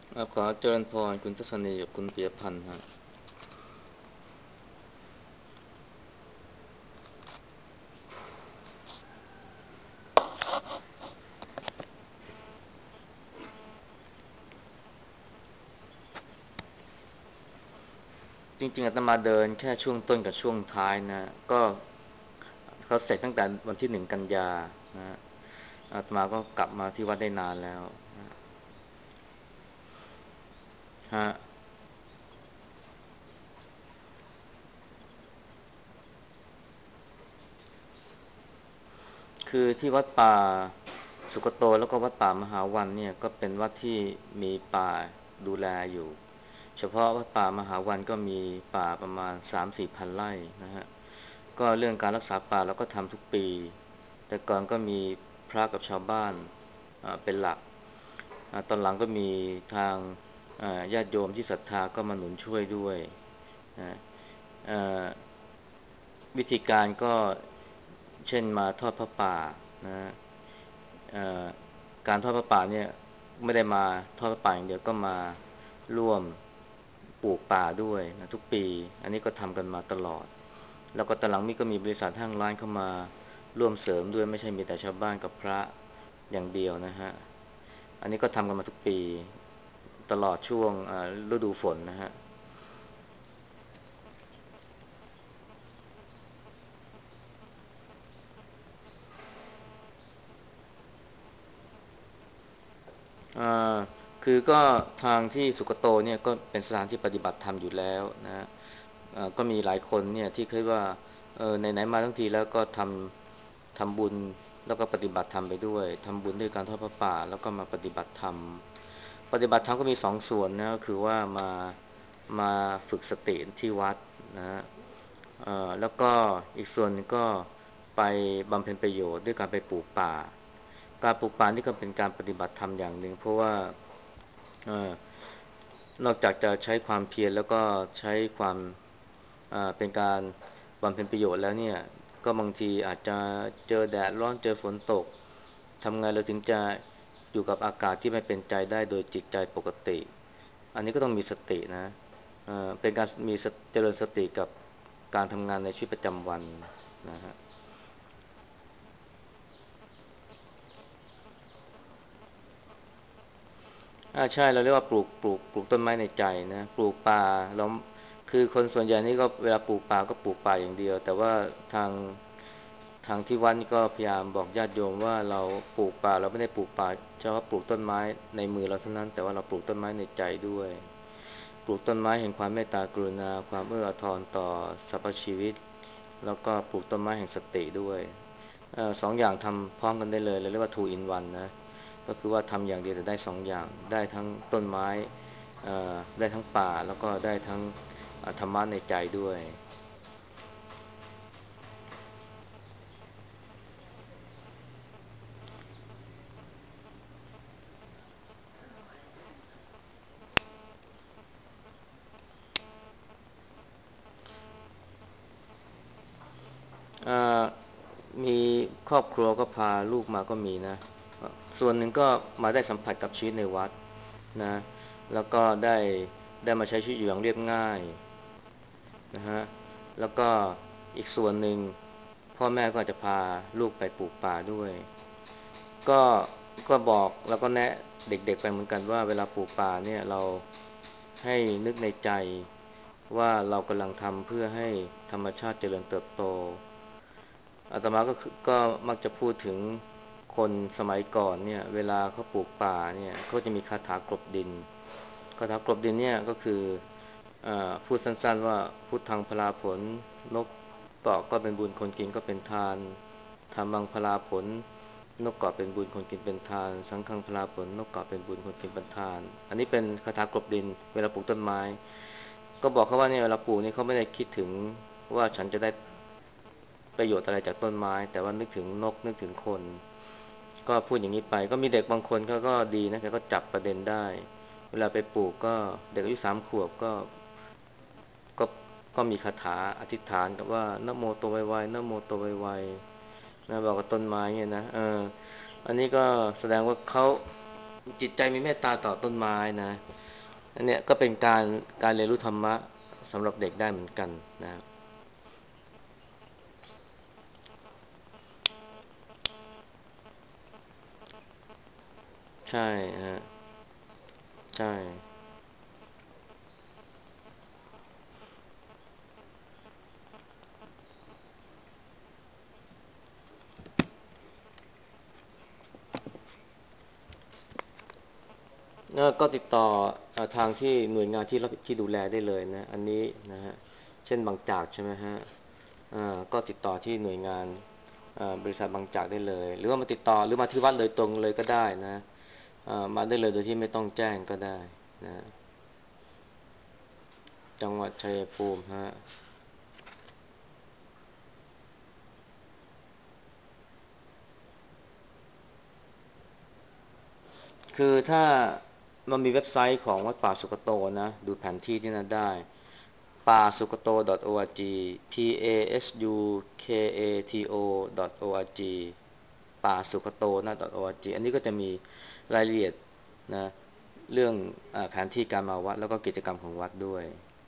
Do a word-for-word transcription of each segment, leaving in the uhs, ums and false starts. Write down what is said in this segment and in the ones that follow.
เอ่อขอเจริญพรคุณทัศนีกับคุณปิยพันธ์ฮะจริงๆอาตมาเดินแค่ช่วงต้นกับช่วงท้ายนะก็เขาเสร็จตั้งแต่วันที่หนึ่งกันยานะอาตมาก็กลับมาที่วัดได้นานแล้วฮะคือที่วัดป่าสุกโตแล้วก็วัดป่ามหาวันเนี่ยก็เป็นวัดที่มีป่าดูแลอยู่เฉพาะวัดป่ามหาวันก็มีป่าประมาณสามถึงสี่พันไร่นะฮะก็เรื่องการรักษาป่าเราก็ทำทุกปีแต่ก่อนก็มีพระกับชาวบ้านอ่าเป็นหลัก อ่าตอนหลังก็มีทางอ่าญาติโยมที่ศรัทธาก็มาหนุนช่วยด้วยนะเอ่อวิธีการก็เช่นมาทอดพระป่านะเอ่อการทอดพระป่าเนี่ยไม่ได้มาทอดพระป่าอย่างเดียวก็มาร่วมปลูกป่าด้วยนะทุกปีอันนี้ก็ทำกันมาตลอดแล้วก็ตอนหลังมีก็มีบริษัทห้างร้านเข้ามาร่วมเสริมด้วยไม่ใช่มีแต่ชาวบ้านกับพระอย่างเดียวนะฮะอันนี้ก็ทำกันมาทุกปี ตลอดช่วงอ่าฤดูฝนนะฮะอ่าคือก็ทางที่สุกโตเนี่ยก็เป็นสถานที่ปฏิบัติธรรมอยู่แล้วนะอ่าก็มีหลายคนเนี่ยที่คิดว่าเออไหนๆมาทั้งทีแล้วก็ทำทำบุญแล้วก็ปฏิบัติธรรมไปด้วยทำบุญด้วยการทอดพระป่าแล้วก็มาปฏิบัติธรรมปฏิบัติธรรมก็มีสองส่วนนะก็คือว่ามามาฝึกสติที่วัดนะ เอ่อแล้วก็อีกส่วนหนึงก็ไปบำเพ็ญประโยชน์ด้วยการไปปลูกป่าการปลูกป่านี่ก็เป็นการปฏิบัติธรรมอย่างหนึ่งเพราะว่าเอ่อนอกจากจะใช้ความเพียรแล้วก็ใช้ความอ่าเป็นการบำเพ็ญประโยชน์แล้วเนี่ยก็บางทีอาจจะเจอแดดร้อนเจอฝนตกทำไงเราถึงจะอยู่กับอากาศที่ไม่เป็นใจได้โดยจิตใจปกติอันนี้ก็ต้องมีสตินะ เอ่อเป็นการมีสเจริญสติกับการทำงานในชีวิตประจำวันนะฮะอาใช่เราเรียกว่าปลูกปลูกปลูกต้นไม้ในใจนะปลูกป่าเราคือคนส่วนใหญ่นี่ก็เวลาปลูกป่าก็ปลูกป่าอย่างเดียวแต่ว่าทางทางที่วัดนี่ก็พยายามบอกญาติโยมว่าเราปลูกป่าเราไม่ได้ปลูกป่าเฉพาะปลูกต้นไม้ในมือเราเท่านั้นแต่ว่าเราปลูกต้นไม้ในใจด้วย ปลูกต้นไม้แห่งความเมตตากรุณาความเอื้ออาทรต่อสรรพชีวิตแล้วก็ปลูกต้นไม้แห่งสติด้วยเออสองอย่างทำพร้อมกันได้เลยเราเรียกว่า ทู อิน วัน นะก็คือว่าทำอย่างเดียวแต่ได้สองอย่างได้ทั้งต้นไม้เอ่อได้ทั้งป่าแล้วก็ได้ทั้งธรรมะในใจด้วยเอ่อมีครอบครัวก็พาลูกมาก็มีนะส่วนหนึ่งก็มาได้สัมผัสกับชีวิตในวัดนะแล้วก็ได้ได้มาใช้ชีวิตอยู่อย่างเรียบง่าย นะฮะแล้วก็อีกส่วนหนึ่งพ่อแม่ก็อาจจะพาลูกไปปลูกป่าด้วยก็ก็บอกแล้วก็แนะเด็กๆไปเหมือนกันว่าเวลาปลูกป่าเนี่ยเราให้นึกในใจว่าเรากำลังทำเพื่อให้ธรรมชาติเจริญเติบโตอาตมาก็คือก็มักจะพูดถึงคนสมัยก่อนเนี่ยเวลาเขาปลูกป่าเนี่ยเขาจะมีคาถากลบดินคาถากลบดินเนี่ยก็คือ อ่าพูดสั้นๆว่าพุทธังพลาผลนกเกาะก็เป็นบุญคนกินก็เป็นทานธรรมังพลาผลนกเกาะเป็นบุญคนกินเป็นทานสังฆังพลาผลนกเกาะเป็นบุญคนกินเป็นทานอันนี้เป็นคาถากลบดินเวลาปลูกต้นไม้ก็บอกเขาว่าเนี่ยเวลาปลูกนี่เขาไม่ได้คิดถึงว่าฉันจะได้ประโยชน์อะไรจากต้นไม้แต่ว่านึกถึงนกนึกถึงคนก็พูดอย่างนี้ไปก็มีเด็กบางคนเขาก็ดีนะเขาก็จับประเด็นได้เวลาไปปลูกก็เด็กอายุสามขวบก็ ก็ก็มีคาถาอธิษฐานกับว่านะโมโตไวๆนะโมโตไวๆนะบอกกับต้นไม้เนี่ยนะเอออันนี้ก็แสดงว่าเขาจิตใจมีเมตตาต่อต้นไม้นะอันเนี้ยก็เป็นการการเรียนรู้ธรรมะสำหรับเด็กได้เหมือนกันนะใช่ฮะใช่แล้วก็ติดต่อเอ่อทางที่หน่วยงานที่รับที่ดูแลได้เลยนะอันนี้นะฮะเช่นบางจากใช่ไหมฮะอ่าก็ติดต่อที่หน่วยงานอ่าบริษัทบางจากได้เลยหรือว่ามาติดต่อหรือมาที่วัดโดยตรงเลยก็ได้นะอ่ามาได้เลยโดยที่ไม่ต้องแจ้งก็ได้นะจังหวัดชัยภูมิฮะ คือถ้ามันมีเว็บไซต์ของวัดป่าสุกโตนะดูแผนที่ที่นั่นได้ป่าสุกโต .org p a s u k a t o .org ป่าสุกโตนะ .org อันนี้ก็จะมีรายละเอียดนะเรื่องอาแผนที่การมาวัดแล้วก็กิจกรรมของวัดด้วย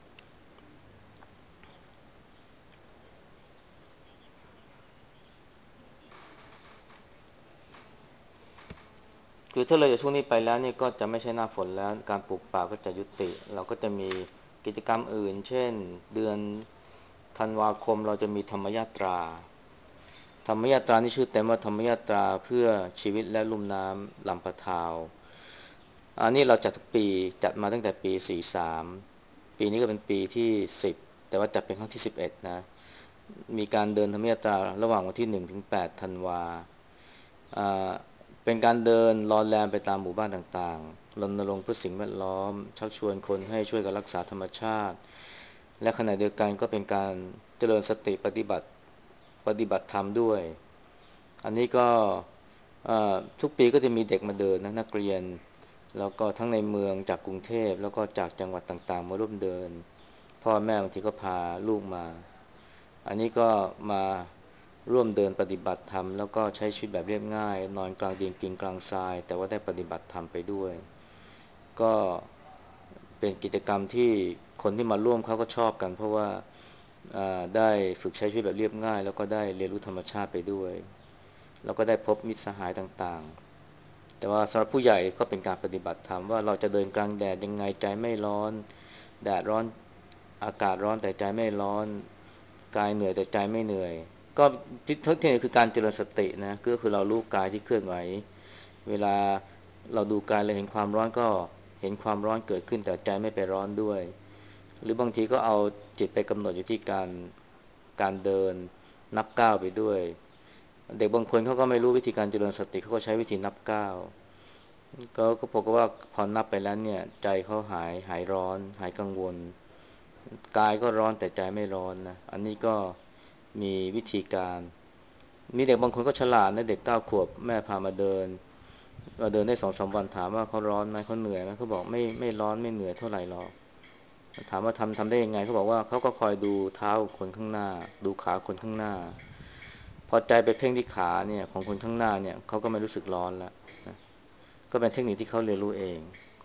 คือถ้าเลยจากช่วงนี้ไปแล้วนี่ก็จะไม่ใช่หน้าฝนแล้วการปลูกป่าก็จะยุติเราก็จะมีกิจกรรมอื่นเช่นเดือนธันวาคมเราจะมีธรรมยาตรา ธรรมยาตรานี่ชื่อเต็มว่าธรรมยาตราเพื่อชีวิตและลุ่มน้ำลำปะทาวอันนี้เราจัดทุกปีจัดมาตั้งแต่ปีสี่สิบสามปีนี้ก็เป็นปีที่สิบแต่ว่าจัดเป็นครั้งที่สิบเอ็ดนะมีการเดินธรรมยาตราระหว่างวันที่หนึ่งถึงแปดธันวาอ่าเป็นการเดินลอนแรมไปตามหมู่บ้านต่างๆรณรงค์เพื่อสิ่งแวดล้อมชักชวนคนให้ช่วยกันรักษาธรรมชาติและขณะเดียวกันก็เป็นการเจริญสติปฏิบัติปฏิบัติธรรมด้วย อันนี้ก็ทุกปีก็จะมีเด็กมาเดินนะนักเรียนแล้วก็ทั้งในเมืองจากกรุงเทพแล้วก็จากจังหวัดต่างๆมาร่วมเดินพ่อแม่บางทีก็พาลูกมาอันนี้ก็มาร่วมเดินปฏิบัติธรรมแล้วก็ใช้ชีวิตแบบเรียบง่ายนอนกลางดินกินกลางทรายแต่ว่าได้ปฏิบัติธรรมไปด้วยก็เป็นกิจกรรมที่คนที่มาร่วมเขาก็ชอบกันเพราะว่าได้ฝึกใช้ชีวิตแบบเรียบง่ายแล้วก็ได้เรียนรู้ธรรมชาติไปด้วย เราก็ได้พบมิตรสหายต่างๆ แต่ว่าสำหรับผู้ใหญ่ก็เป็นการปฏิบัติธรรมว่าเราจะเดินกลางแดดยังไงใจไม่ร้อนแดดร้อนอากาศร้อนแต่ใจไม่ร้อนกายเหนื่อยแต่ใจไม่เหนื่อยก็ที่ทั้งที่คือการเจริญสตินะก็คือเรารู้กายที่เคลื่อนไหวเวลาเราดูกายเราเห็นความร้อนก็เห็นความร้อนเกิดขึ้นแต่ใจไม่ไปร้อนด้วยหรือบางทีก็เอาจิตไปกำหนดอยู่ที่การการเดินนับก้าวไปด้วย เด็กบางคนเขาก็ไม่รู้วิธีการเจริญสติเขาก็ใช้วิธีนับก้าวก็ก็พบว่าพอนับไปแล้วเนี่ยใจเขาหายหายร้อนหายกังวลกายก็ร้อนแต่ใจไม่ร้อนนะอันนี้ก็มีวิธีการมีเด็กบางคนก็ฉลาดนะเด็กเก้าขวบแม่พามาเดินเราเดินได้สองสามวันถามว่าเขาร้อนไหมเขาเหนื่อยไหมเขาบอกไม่ไม่ร้อนไม่เหนื่อยเท่าไหร่หรอกถามว่าทำทำได้ยังไงเขาบอกว่าเขาก็คอยดูเท้าคนข้างหน้าดูขาคนข้างหน้า พอใจไปเพ่งที่ขาเนี่ยของคนข้างหน้าเนี่ยเขาก็ไม่รู้สึกร้อนแล้วนะก็เป็นเทคนิคที่เขาเรียนรู้เอง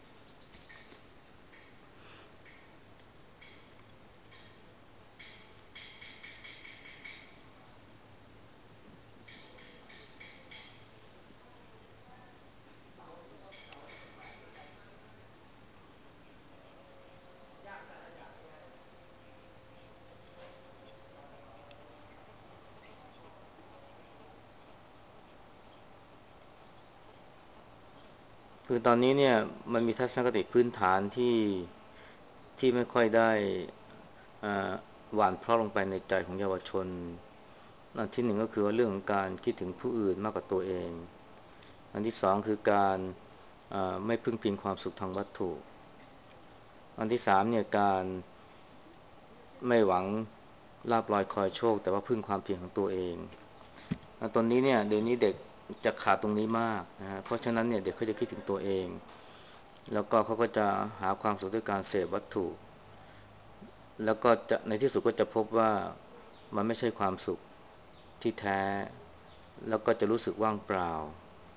คือตอนนี้เนี่ยมันมีทัศนคติพื้นฐานที่ที่ไม่ค่อยได้อ่าหว่านเพราะลงไปในใจของเยาวชนอันที่หนึ่งก็คือว่าเรื่องของการคิดถึงผู้อื่นมากกว่าตัวเองอันที่สองคือการอ่าไม่พึ่งพิงความสุขทางวัตถุอันที่สามเนี่ยการไม่หวังลาภลอยคอยโชคแต่ว่าพึ่งความเพียรของตัวเอง ตอนนี้เนี่ยเดี๋ยวนี้เด็กจะขาดตรงนี้มากนะฮะเพราะฉะนั้นเนี่ยเด็กเขาจะคิดถึงตัวเองแล้วก็เขาก็จะหาความสุขด้วยการเสพวัตถุแล้วก็จะในที่สุดก็จะพบว่ามันไม่ใช่ความสุขที่แท้แล้วก็จะรู้สึกว่างเปล่า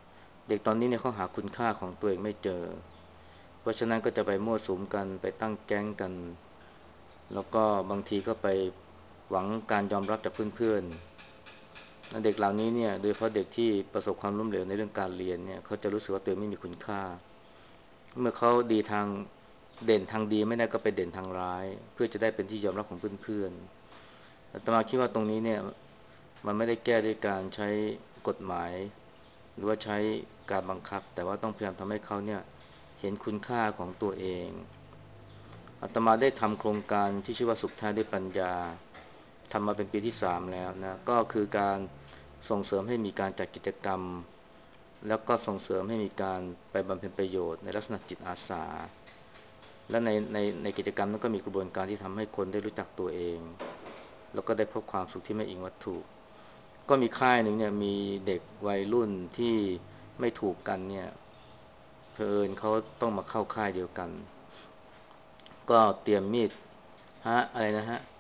เด็กตอนนี้เนี่ยเขาหาคุณค่าของตัวเองไม่เจอเพราะฉะนั้นก็จะไปมั่วสุมกันไปตั้งแก๊งกันแล้วก็บางทีก็ไปหวังการยอมรับจากเพื่อนๆเด็กเหล่านี้เนี่ยโดยเฉพาะเด็กที่ประสบความล้มเหลวในเรื่องการเรียนเนี่ยเขาจะรู้สึกว่าตัวเองไม่มีคุณค่าเมื่อเขาดีทางเด่นทางดีไม่ได้ก็ไปเด่นทางร้ายเพื่อจะได้เป็นที่ยอมรับของเพื่อนๆอาตมาคิดว่าตรงนี้เนี่ยมันไม่ได้แก้ด้วยการใช้กฎหมายหรือว่าใช้การบังคับแต่ว่าต้องพยายามทำให้เขาเนี่ยเห็นคุณค่าของตัวเองอาตมาได้ทำโครงการที่ชื่อว่าสุขแท้ด้วยปัญญาทำมาเป็นปีที่สามแล้วนะก็คือการส่งเสริมให้มีการจัดกิจกรรมแล้วก็ส่งเสริมให้มีการไปบำเพ็ญประโยชน์ในลักษณะจิตอาสาและในในในกิจกรรมนั้นก็มีกระบวนการที่ทำให้คนได้รู้จักตัวเองแล้วก็ได้พบความสุขที่ไม่อิงวัตถุก็มีค่ายหนึ่งเนี่ยมีเด็กวัยรุ่นที่ไม่ถูกกันเนี่ยเผอิญเขาต้องมาเข้าค่ายเดียวกันก็เตรียมมีดฮะอะไรนะฮะ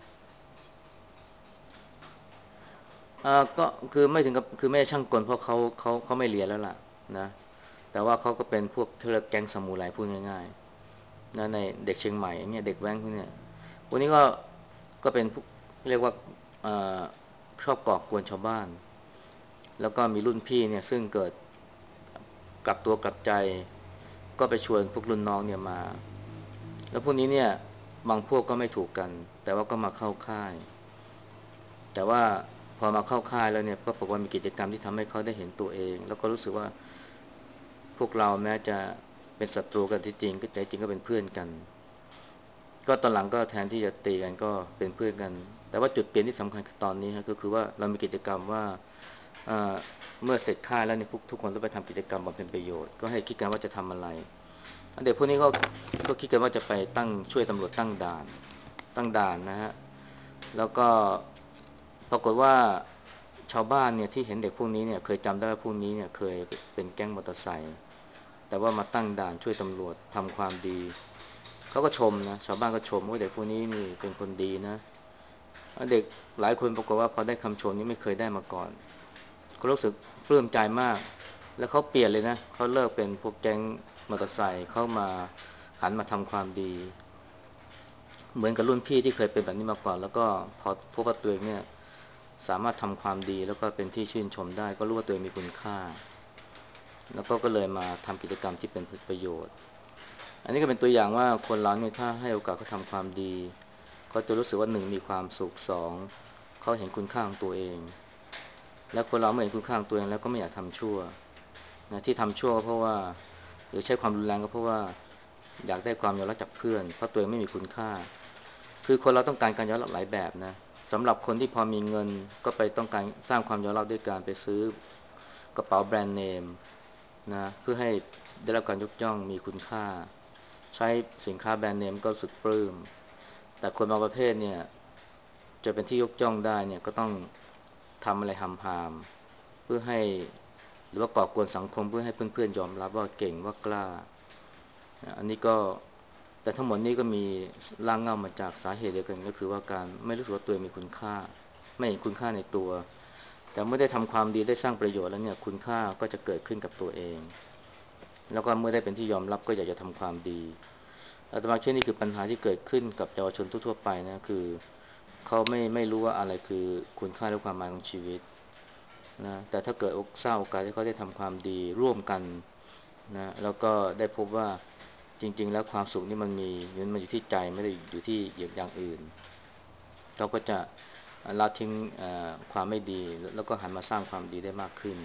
อ่าก็คือไม่ถึงกับคือไม่ใช่ช่างกลเพราะเขาเขาเขาไม่เรียนแล้วล่ะนะแต่ว่าเขาก็เป็นพวกเทเลแก๊งซามูไรพูดง่ายๆนะในเด็กเชียงใหม่เนี่ยเด็กแว้นพวกเนี้ยวันนี้ก็ก็เป็นเรียกว่าชอบก่อกวนชาวบ้านแล้วก็มีรุ่นพี่เนี่ยซึ่งเกิดกลับตัวกลับใจก็ไปชวนพวกรุ่นน้องเนี่ยมาแล้วพวกนี้เนี่ยบางพวกก็ไม่ถูกกันแต่ว่าก็มาเข้าค่ายแต่ว่าพอมาเข้าค่ายแล้วเนี่ยก็ปรากฏว่ามีกิจกรรมที่ทำให้เขาได้เห็นตัวเองแล้วก็รู้สึกว่าพวกเราแม้จะเป็นศัตรูกันที่จริงก็แต่จริงก็เป็นเพื่อนกันก็ตอนหลังก็แทนที่จะตีกันก็เป็นเพื่อนกันแต่ว่าจุดเปลี่ยนที่สำคัญคือตอนนี้ก็คือว่าเรามีกิจกรรมว่าเมื่อเสร็จค่ายแล้วเนี่ยทุกคนต้องไปทำกิจกรรมบำเพ็ญประโยชน์ก็ให้คิดกันว่าจะทำอะไรเด็กพวกนี้ก็ก็คิดกันว่าจะไปตั้งช่วยตำรวจตั้งด่านตั้งด่านนะฮะแล้วก็ปรากฏว่าชาวบ้านเนี่ยที่เห็นเด็กพวกนี้เนี่ยเคยจำได้ว่าพวกนี้เนี่ยเคยเป็นแก๊งมอเตอร์ไซค์แต่ว่ามาตั้งด่านช่วยตำรวจทำความดีเขาก็ชมนะชาวบ้านก็ชมว่าเด็กพวกนี้นี่เป็นคนดีนะเด็กหลายคนปรากฏว่าพอได้คำชมนี้ไม่เคยได้มาก่อนก็รู้สึกปลื้มใจมากแล้วเขาเปลี่ยนเลยนะเขาเลิกเป็นพวกแก๊งมอเตอร์ไซค์เข้ามาหันมาทำความดีเหมือนกับรุ่นพี่ที่เคยเป็นแบบนี้มาก่อนแล้วก็พอพบว่าตัวเองเนี่ยสามารถทำความดีแล้วก็เป็นที่ชื่นชมได้ก็รู้ว่าตัวเองมีคุณค่าแล้วก็ก็เลยมาทำกิจกรรมที่เป็นประโยชน์อันนี้ก็เป็นตัวอย่างว่าคนเราเนี่ยถ้าให้โอกาสเขาทำความดีก็จะรู้สึกว่าหนึ่งมีความสุขสองเขาเห็นคุณค่าของตัวเองและคนเราเมื่อเห็นคุณค่าของตัวเองแล้วก็ไม่อยากทำชั่วนะที่ทำชั่วก็เพราะว่าหรือใช้ความรุนแรงก็เพราะว่าอยากได้ความยอมรับจากเพื่อนเพราะตัวเองไม่มีคุณค่าคือคนเราต้องการการยอมรับหลายแบบนะสำหรับคนที่พอมีเงินก็ไปต้องการสร้างความยอมรับด้วยการไปซื้อกระเป๋าแบรนด์เนมนะเพื่อให้ได้รับการยกย่องมีคุณค่าใช้สินค้าแบรนด์เนมก็รู้สึกปลื้มแต่คนบางประเภทเนี่ยจะเป็นที่ยกย่องได้เนี่ยก็ต้องทำอะไรหำๆเพื่อให้หรือว่าก่อกวนสังคมเพื่อให้เพื่อนๆยอมรับว่าเก่งว่ากล้าอันนี้ก็แต่ทั้งหมดนี้ก็มีรากเหง้ามาจากสาเหตุเดียวกันก็คือว่าการไม่รู้สึกว่าตัวเองมีคุณค่าไม่เห็นคุณค่าในตัวแต่เมื่อได้ทำความดีได้สร้างประโยชน์แล้วเนี่ยคุณค่าก็จะเกิดขึ้นกับตัวเองแล้วก็เมื่อได้เป็นที่ยอมรับก็อยากจะทำความดีอาตมาคิดนี่คือปัญหาที่เกิดขึ้นกับเยาวชนทั่วๆไปนะคือเขาไม่ไม่รู้ว่าอะไรคือคุณค่าและความหมายของชีวิตนะแต่ถ้าเกิดสร้างโอกาสให้เขาได้ทำความดีร่วมกันนะแล้วก็ได้พบว่าจริงๆแล้วความสุขนี่มันมีมันอยู่ที่ใจไม่ได้อยู่ที่อย่างอื่นเราก็จะละทิ้งความไม่ดีแล้วก็หันมาสร้างความดีได้มากขึ้น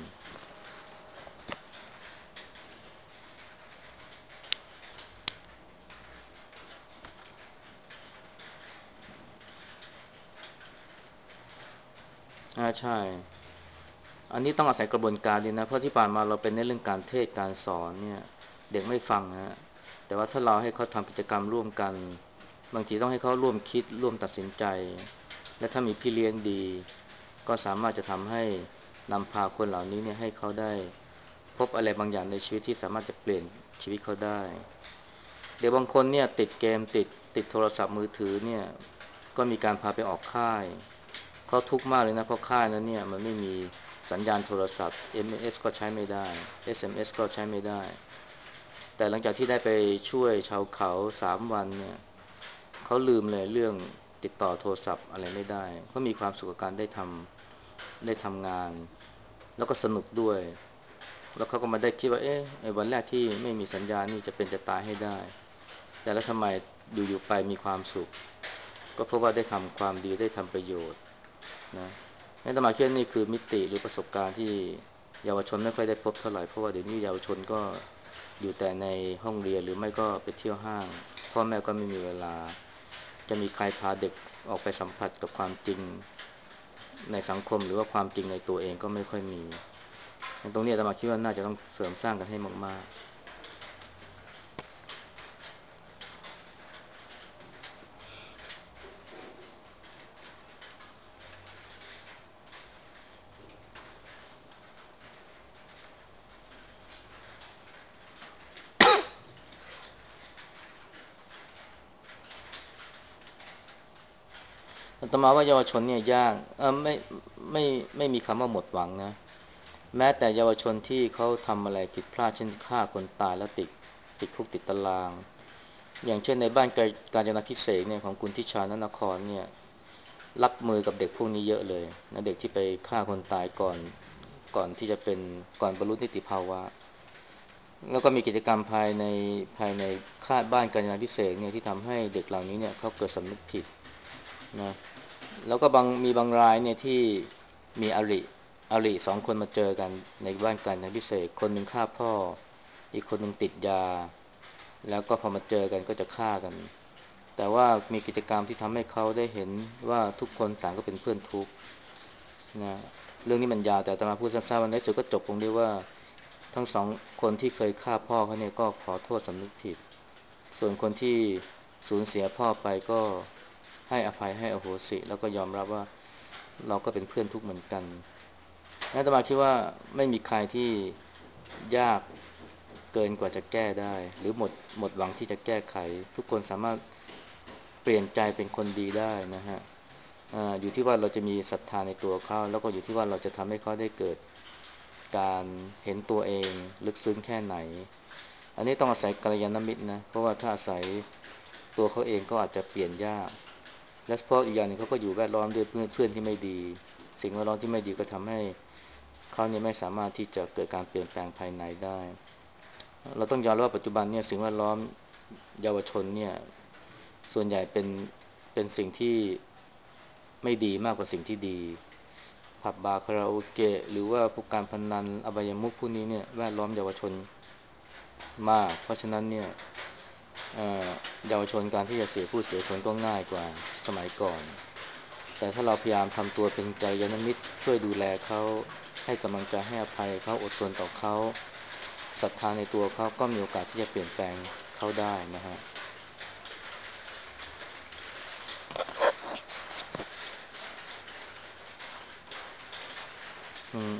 อ่าใช่อันนี้ต้องอาศัยกระบวนการดีนะเพราะที่ผ่านมาเราเป็นในเรื่องการเทศการสอนเนี่ยเด็กไม่ฟังนะแต่ว่าถ้าเราให้เขาทำกิจกรรมร่วมกันบางทีต้องให้เขาร่วมคิดร่วมตัดสินใจและถ้ามีพี่เลี้ยงดีก็สามารถจะทำให้นำพาคนเหล่านี้เนี่ยให้เขาได้พบอะไรบางอย่างในชีวิตที่สามารถจะเปลี่ยนชีวิตเขาได้เดี๋ยวบางคนเนี่ยติดเกมติดติดโทรศัพท์มือถือเนี่ยก็มีการพาไปออกค่ายเขาทุกข์มากเลยนะเพราะค่ายนั้นเนี่ยมันไม่มีสัญญาณโทรศัพท์ เอ็ม เอส ก็ใช้ไม่ได้ เอส เอ็ม เอส ก็ใช้ไม่ได้แต่หลังจากที่ได้ไปช่วยชาวเขาสามวันเนี่ยเขาลืมเลยเรื่องติดต่อโทรศัพท์อะไรไม่ได้เขามีความสุขกับการได้ทำได้ทำงานแล้วก็สนุกด้วยแล้วเขาก็มาได้คิดว่าเอ๊ะไอ้วันแรกที่ไม่มีสัญญาณนี่จะเป็นจะตายให้ได้แต่แล้วทำไมอยู่ๆไปมีความสุขก็เพราะว่าได้ทำความดีได้ทำประโยชน์นะนี่ตมาคิดว่านี่คือมิติหรือประสบการณ์ที่เยาวชนไม่ค่อยได้พบเท่าไหร่เพราะว่าเดี๋ยวนี้เยาวชนก็อยู่แต่ในห้องเรียนหรือไม่ก็ไปเที่ยวห้างพ่อแม่ก็ไม่มีเวลาจะมีใครพาเด็กออกไปสัมผัสกับความจริงในสังคมหรือว่าความจริงในตัวเองก็ไม่ค่อยมีตรงนี้อาตมาคิดว่าน่าจะต้องเสริมสร้างกันให้มากๆอาตมาว่าเยาวชนเนี่ยยากเออไม่ไม่ไม่มีคำว่าหมดหวังนะแม้แต่เยาวชนที่เขาทำอะไรผิดพลาดเช่นฆ่าคนตายแล้วติดติดคุกติดตารางอย่างเช่นในบ้านกาญจนาภิเษกเนี่ยของคุณทิชานนครเนี่ยรับมือกับเด็กพวกนี้เยอะเลยนะเด็กที่ไปฆ่าคนตายก่อนก่อนที่จะเป็นก่อนบรรลุนิติภาวะแล้วก็มีกิจกรรมภายในภายในคาดบ้านกาญจนาภิเษกเนี่ยที่ทำให้เด็กเหล่านี้เนี่ยเขาเกิดสำนึกผิดนะแล้วก็บางมีบางรายเนี่ยที่มีอริอริสองคนมาเจอกันในบ้านกาญจนาภิเษกคนหนึ่งฆ่าพ่ออีกคนหนึ่งติดยาแล้วก็พอมาเจอกันก็จะฆ่ากันแต่ว่ามีกิจกรรมที่ทำให้เขาได้เห็นว่าทุกคนต่างก็เป็นเพื่อนทุกข์นะเรื่องนี้มันยาวแต่อาตมาพูดสั้นๆวันนี้สุดก็จบตรงที่ว่าทั้งสองคนที่เคยฆ่าพ่อเขาเนี่ยก็ขอโทษสำนึกผิดส่วนคนที่สูญเสียพ่อไปก็ให้อภัยให้อโหสิแล้วก็ยอมรับว่าเราก็เป็นเพื่อนทุกข์เหมือนกันอาตมาคิดว่าไม่มีใครที่ยากเกินกว่าจะแก้ได้หรือหมดหมดหวังที่จะแก้ไขทุกคนสามารถเปลี่ยนใจเป็นคนดีได้นะฮะอ่าอยู่ที่ว่าเราจะมีศรัทธาในตัวเขาแล้วก็อยู่ที่ว่าเราจะทำให้เขาได้เกิดการเห็นตัวเองลึกซึ้งแค่ไหนอันนี้ต้องอาศัยกัลยาณมิตรนะเพราะว่าถ้าอาศัยตัวเขาเองก็อาจจะเปลี่ยนยากและเพราะอีกอย่างหนึ่งเขาก็อยู่แวดล้อมด้วยเพื่อนเพื่อนที่ไม่ดีสิ่งแวดล้อมที่ไม่ดีก็ทำให้เขาเนี่ยไม่สามารถที่จะเกิดการเปลี่ยนแปลงภายในได้เราต้องยอมรับว่าปัจจุบันเนี่ยสิ่งแวดล้อมเยาวชนเนี่ยส่วนใหญ่เป็นเป็นสิ่งที่ไม่ดีมากกว่าสิ่งที่ดีผับบาร์คาราโอเกะหรือว่าพวกการพนันอบายมุขพวกนี้เนี่ยแวดล้อมเยาวชนมากเพราะฉะนั้นเนี่ยเอ่อเยาวชนการที่จะเสียผู้เสียคนก็ง่ายกว่าสมัยก่อนแต่ถ้าเราพยายามทำตัวเป็นกัลยาณมิตรช่วยดูแลเขาให้กำลังใจให้อภัยเขาอดทนต่อเขาศรัทธาในตัวเขาก็มีโอกาสที่จะเปลี่ยนแปลงเขาได้นะฮะอืม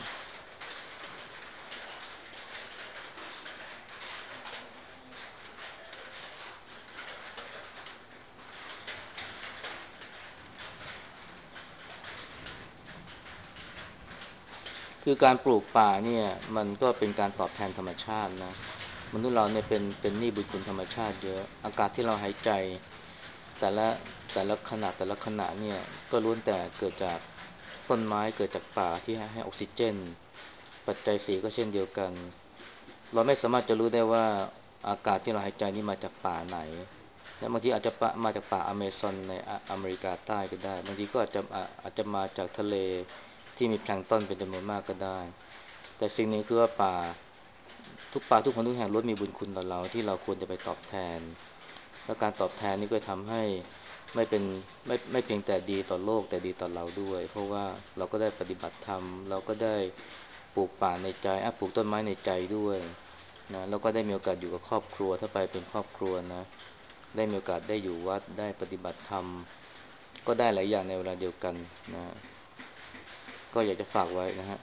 คือการปลูกป่าเนี่ยมันก็เป็นการตอบแทนธรรมชาตินะมนุษย์เราเนี่ยเป็นเป็นหนี้บุญคุณธรรมชาติเยอะอากาศที่เราหายใจแต่ละแต่ละขณะแต่ละขณะเนี่ยก็ล้วนแต่เกิดจากต้นไม้เกิดจากป่าที่ให้ให้ออกซิเจนปัจจัยสีก็เช่นเดียวกันเราไม่สามารถจะรู้ได้ว่าอากาศที่เราหายใจนี่มาจากป่าไหนและบางทีอาจจะมาจากป่าอเมซอนในอเมริกาใต้ก็ได้บางทีก็อาจจะอาจจะมาจากทะเลที่มีแพลงก์ตอนเป็นจำนวนมากก็ได้แต่สิ่งนี้คือว่าป่าทุกป่าทุกคนทุกแห่งล้วนมีบุญคุณต่อเราที่เราควรจะไปตอบแทนและการตอบแทนนี้ก็ทำให้ไม่เป็นไม่ไม่เพียงแต่ดีต่อโลกแต่ดีต่อเราด้วยเพราะว่าเราก็ได้ปฏิบัติธรรมเราก็ได้ปลูกป่าในใจอ่ะปลูกต้นไม้ในใจด้วยนะแล้วก็ได้มีโอกาสอยู่กับครอบครัวถ้าไปเป็นครอบครัวนะได้มีโอกาสได้อยู่วัดได้ปฏิบัติธรรมก็ได้หลายอย่างในเวลาเดียวกันนะก็อยากจะฝากไว้นะฮะ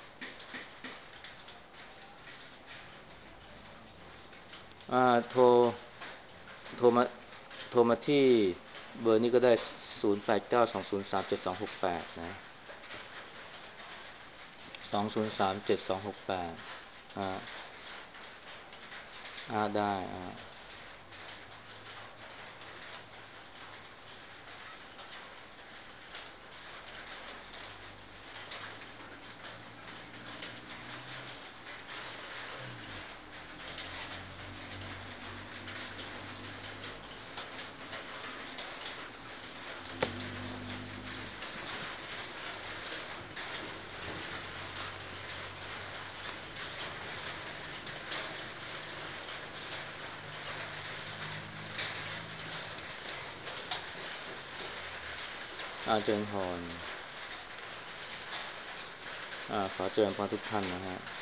อ่าโทรโทรมาโทรมาที่เบอร์นี้ก็ได้ศูนย์ แปด เก้า สอง ศูนย์ สาม เจ็ด สอง หก แปดนะสองศูนย์สามเจ็ดสองหกแปดอ่าอ่าได้อ่าอาเจริญพรอ่าขอเจริญพรทุกท่านนะฮะ